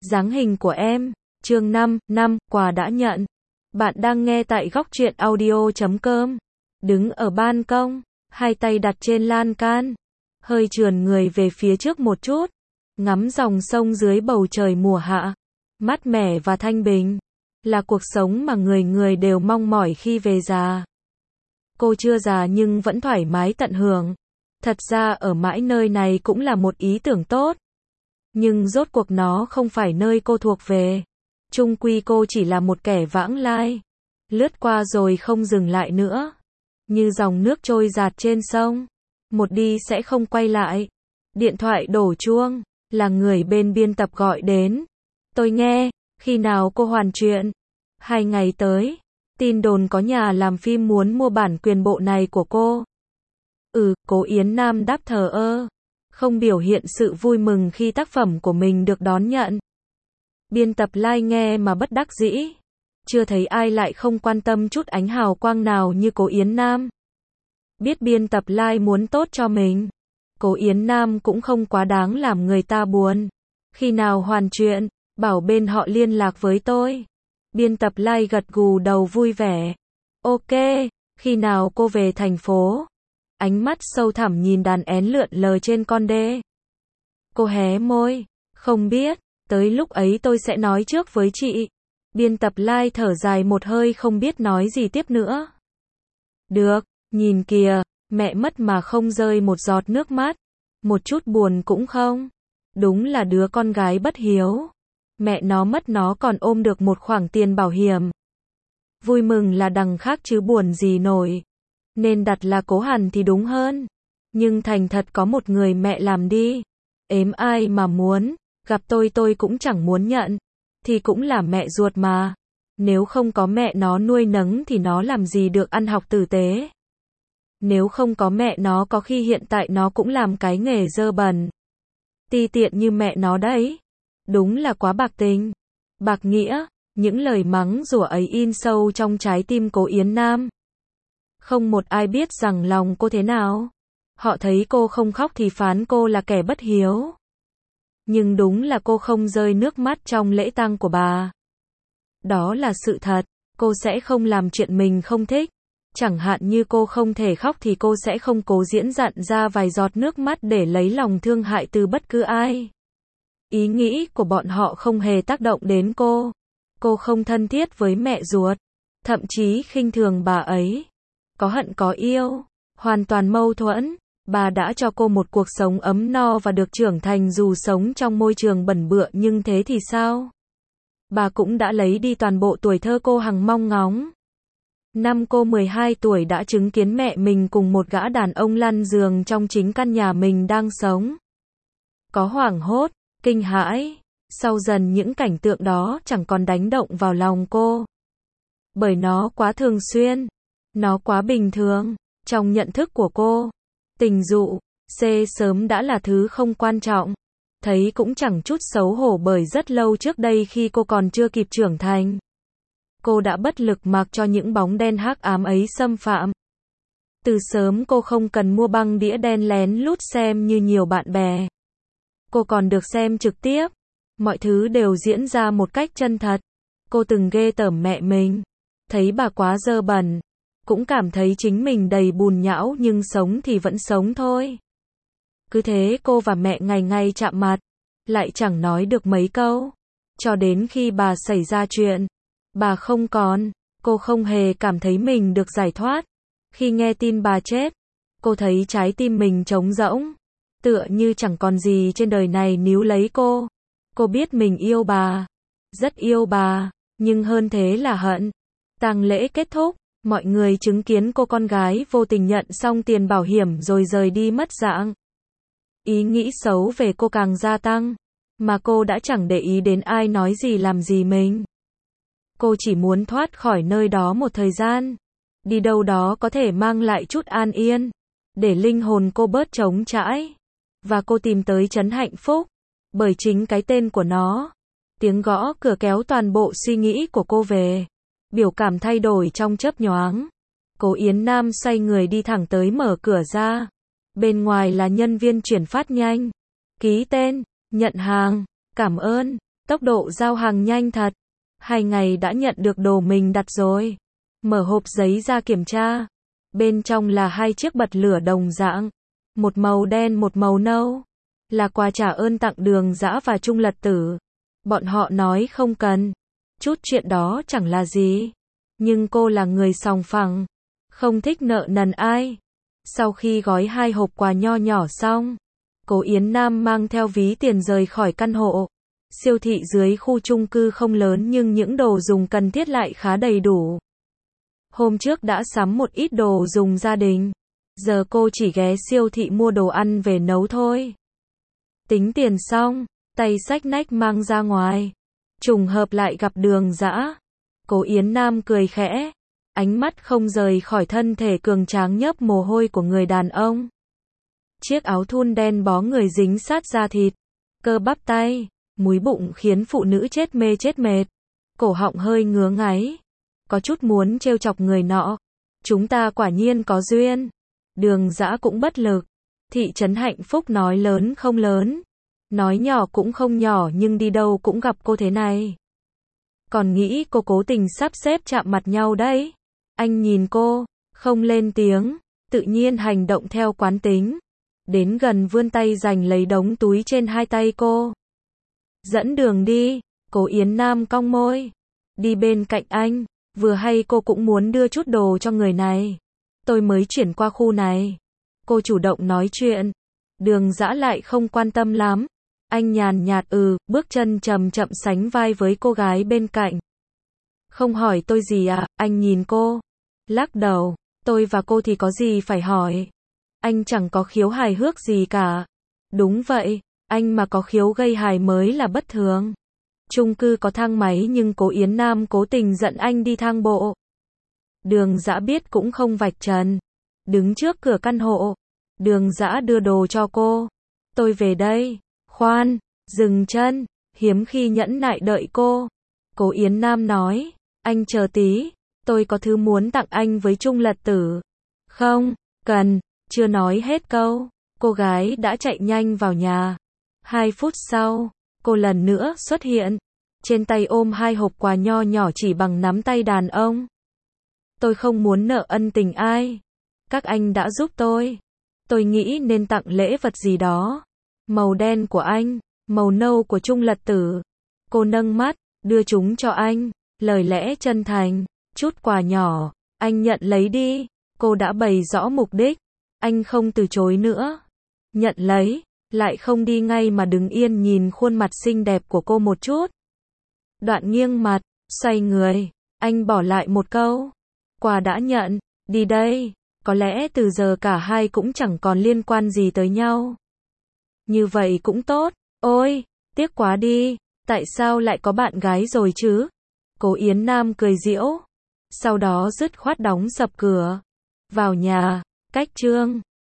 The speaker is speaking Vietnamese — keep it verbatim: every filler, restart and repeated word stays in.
Dáng hình của em. Chương năm, năm, quà đã nhận. Bạn đang nghe tại góc truyện audio chấm com. Đứng ở ban công, hai tay đặt trên lan can, hơi trườn người về phía trước một chút, ngắm dòng sông dưới bầu trời mùa hạ, mát mẻ và thanh bình, là cuộc sống mà người người đều mong mỏi khi về già. Cô chưa già nhưng vẫn thoải mái tận hưởng. Thật ra ở mãi nơi này cũng là một ý tưởng tốt. Nhưng rốt cuộc nó không phải nơi cô thuộc về. Chung quy cô chỉ là một kẻ vãng lai, lướt qua rồi không dừng lại nữa. Như dòng nước trôi dạt trên sông, một đi sẽ không quay lại. Điện thoại đổ chuông, là người bên biên tập gọi đến. Tôi nghe, khi nào cô hoàn chuyện? Hai ngày tới, tin đồn có nhà làm phim muốn mua bản quyền bộ này của cô. Ừ, Cố Yến Nam đáp thờ ơ, không biểu hiện sự vui mừng khi tác phẩm của mình được đón nhận. Biên tập Lai nghe mà bất đắc dĩ. Chưa thấy ai lại không quan tâm chút ánh hào quang nào như Cố Yến Nam. Biết biên tập Lai muốn tốt cho mình, Cố Yến Nam cũng không quá đáng làm người ta buồn. Khi nào hoàn chuyện, bảo bên họ liên lạc với tôi. Biên tập Lai gật gù đầu vui vẻ. Ok, khi nào cô về thành phố? Ánh mắt sâu thẳm nhìn đàn én lượn lờ trên con đê. Cô hé môi. Không biết, tới lúc ấy tôi sẽ nói trước với chị. Biên tập Lai thở dài một hơi không biết nói gì tiếp nữa. Được, nhìn kìa, mẹ mất mà không rơi một giọt nước mắt. Một chút buồn cũng không. Đúng là đứa con gái bất hiếu. Mẹ nó mất nó còn ôm được một khoản tiền bảo hiểm. Vui mừng là đằng khác chứ buồn gì nổi. Nên đặt là Cố Hàn thì đúng hơn. Nhưng thành thật có một người mẹ làm đi. Ếm ai mà muốn, gặp tôi tôi cũng chẳng muốn nhận. Thì cũng là mẹ ruột mà. Nếu không có mẹ nó nuôi nấng thì nó làm gì được ăn học tử tế. Nếu không có mẹ nó có khi hiện tại nó cũng làm cái nghề dơ bẩn. Ti tiện như mẹ nó đấy. Đúng là quá bạc tình. Bạc nghĩa, những lời mắng rủa ấy in sâu trong trái tim Cố Yến Nam. Không một ai biết rằng lòng cô thế nào. Họ thấy cô không khóc thì phán cô là kẻ bất hiếu. Nhưng đúng là cô không rơi nước mắt trong lễ tang của bà. Đó là sự thật, cô sẽ không làm chuyện mình không thích. Chẳng hạn như cô không thể khóc thì cô sẽ không cố diễn dặn ra vài giọt nước mắt để lấy lòng thương hại từ bất cứ ai. Ý nghĩ của bọn họ không hề tác động đến cô. Cô không thân thiết với mẹ ruột, thậm chí khinh thường bà ấy. Có hận có yêu, hoàn toàn mâu thuẫn. Bà đã cho cô một cuộc sống ấm no và được trưởng thành dù sống trong môi trường bẩn bựa nhưng thế thì sao? Bà cũng đã lấy đi toàn bộ tuổi thơ cô hằng mong ngóng. Năm cô mười hai tuổi đã chứng kiến mẹ mình cùng một gã đàn ông lăn giường trong chính căn nhà mình đang sống. Có hoảng hốt, kinh hãi. Sau dần những cảnh tượng đó chẳng còn đánh động vào lòng cô. Bởi nó quá thường xuyên. Nó quá bình thường. Trong nhận thức của cô, tình dụ, C sớm đã là thứ không quan trọng. Thấy cũng chẳng chút xấu hổ bởi rất lâu trước đây khi cô còn chưa kịp trưởng thành. Cô đã bất lực mặc cho những bóng đen hắc ám ấy xâm phạm. Từ sớm cô không cần mua băng đĩa đen lén lút xem như nhiều bạn bè. Cô còn được xem trực tiếp. Mọi thứ đều diễn ra một cách chân thật. Cô từng ghê tởm mẹ mình. Thấy bà quá dơ bẩn. Cũng cảm thấy chính mình đầy bùn nhão nhưng sống thì vẫn sống thôi. Cứ thế cô và mẹ ngày ngày chạm mặt. Lại chẳng nói được mấy câu. Cho đến khi bà xảy ra chuyện. Bà không còn. Cô không hề cảm thấy mình được giải thoát. Khi nghe tin bà chết, cô thấy trái tim mình trống rỗng. Tựa như chẳng còn gì trên đời này níu lấy cô. Cô biết mình yêu bà. Rất yêu bà. Nhưng hơn thế là hận. Tang lễ kết thúc. Mọi người chứng kiến cô con gái vô tình nhận xong tiền bảo hiểm rồi rời đi mất dạng. Ý nghĩ xấu về cô càng gia tăng. Mà cô đã chẳng để ý đến ai nói gì làm gì mình. Cô chỉ muốn thoát khỏi nơi đó một thời gian. Đi đâu đó có thể mang lại chút an yên. Để linh hồn cô bớt trống trải. Và cô tìm tới trấn hạnh phúc. Bởi chính cái tên của nó. Tiếng gõ cửa kéo toàn bộ suy nghĩ của cô về. Biểu cảm thay đổi trong chớp nhoáng. Cố Yến Nam xoay người đi thẳng tới mở cửa ra. Bên ngoài là nhân viên chuyển phát nhanh. Ký tên, nhận hàng, cảm ơn. Tốc độ giao hàng nhanh thật. Hai ngày đã nhận được đồ mình đặt rồi. Mở hộp giấy ra kiểm tra. Bên trong là hai chiếc bật lửa đồng dạng. Một màu đen một màu nâu. Là quà trả ơn tặng Đường Dã và Trung Lật Tử. Bọn họ nói không cần. Chút chuyện đó chẳng là gì. Nhưng cô là người sòng phẳng. Không thích nợ nần ai. Sau khi gói hai hộp quà nho nhỏ xong, Cố Yến Nam mang theo ví tiền rời khỏi căn hộ. Siêu thị dưới khu chung cư không lớn nhưng những đồ dùng cần thiết lại khá đầy đủ. Hôm trước đã sắm một ít đồ dùng gia đình. Giờ cô chỉ ghé siêu thị mua đồ ăn về nấu thôi. Tính tiền xong, tay xách nách mang ra ngoài. Trùng hợp lại gặp Đường Dã. Cố Yến Nam cười khẽ. Ánh mắt không rời khỏi thân thể cường tráng nhớp mồ hôi của người đàn ông. Chiếc áo thun đen bó người dính sát da thịt. Cơ bắp tay, múi bụng khiến phụ nữ chết mê chết mệt. Cổ họng hơi ngứa ngáy. Có chút muốn trêu chọc người nọ. Chúng ta quả nhiên có duyên. Đường Dã cũng bất lực. Thị trấn hạnh phúc nói lớn không lớn. Nói nhỏ cũng không nhỏ nhưng đi đâu cũng gặp cô thế này. Còn nghĩ cô cố tình sắp xếp chạm mặt nhau đấy. Anh nhìn cô, không lên tiếng, tự nhiên hành động theo quán tính. Đến gần vươn tay giành lấy đống túi trên hai tay cô. Dẫn đường đi, Cố Yến Nam cong môi. Đi bên cạnh anh, vừa hay cô cũng muốn đưa chút đồ cho người này. Tôi mới chuyển qua khu này. Cô chủ động nói chuyện. Đường Dã lại không quan tâm lắm. Anh nhàn nhạt ừ, bước chân chậm chậm sánh vai với cô gái bên cạnh. Không hỏi tôi gì à, anh nhìn cô. Lắc đầu, tôi và cô thì có gì phải hỏi. Anh chẳng có khiếu hài hước gì cả. Đúng vậy, anh mà có khiếu gây hài mới là bất thường. Chung cư có thang máy nhưng Cố Yến Nam cố tình dẫn anh đi thang bộ. Đường Dã biết cũng không vạch trần. Đứng trước cửa căn hộ. Đường Dã đưa đồ cho cô. Tôi về đây. Khoan, dừng chân. Hiếm khi nhẫn nại đợi cô. Cố Yến Nam nói. Anh chờ tí. Tôi có thứ muốn tặng anh với Trung Lật Tử. Không, cần. Chưa nói hết câu. Cô gái đã chạy nhanh vào nhà. Hai phút sau, cô lần nữa xuất hiện. Trên tay ôm hai hộp quà nho nhỏ chỉ bằng nắm tay đàn ông. Tôi không muốn nợ ân tình ai. Các anh đã giúp tôi. Tôi nghĩ nên tặng lễ vật gì đó. Màu đen của anh, màu nâu của Trung Lật Tử. Cô nâng mắt, đưa chúng cho anh. Lời lẽ chân thành, chút quà nhỏ. Anh nhận lấy đi. Cô đã bày rõ mục đích. Anh không từ chối nữa. Nhận lấy, lại không đi ngay mà đứng yên nhìn khuôn mặt xinh đẹp của cô một chút. Đoạn nghiêng mặt, xoay người. Anh bỏ lại một câu. Quà đã nhận, đi đây. Có lẽ từ giờ cả hai cũng chẳng còn liên quan gì tới nhau. Như vậy cũng tốt. Ôi, tiếc quá đi. Tại sao lại có bạn gái rồi chứ? Cố Yến Nam cười giễu. Sau đó dứt khoát đóng sập cửa. Vào nhà, cách chương.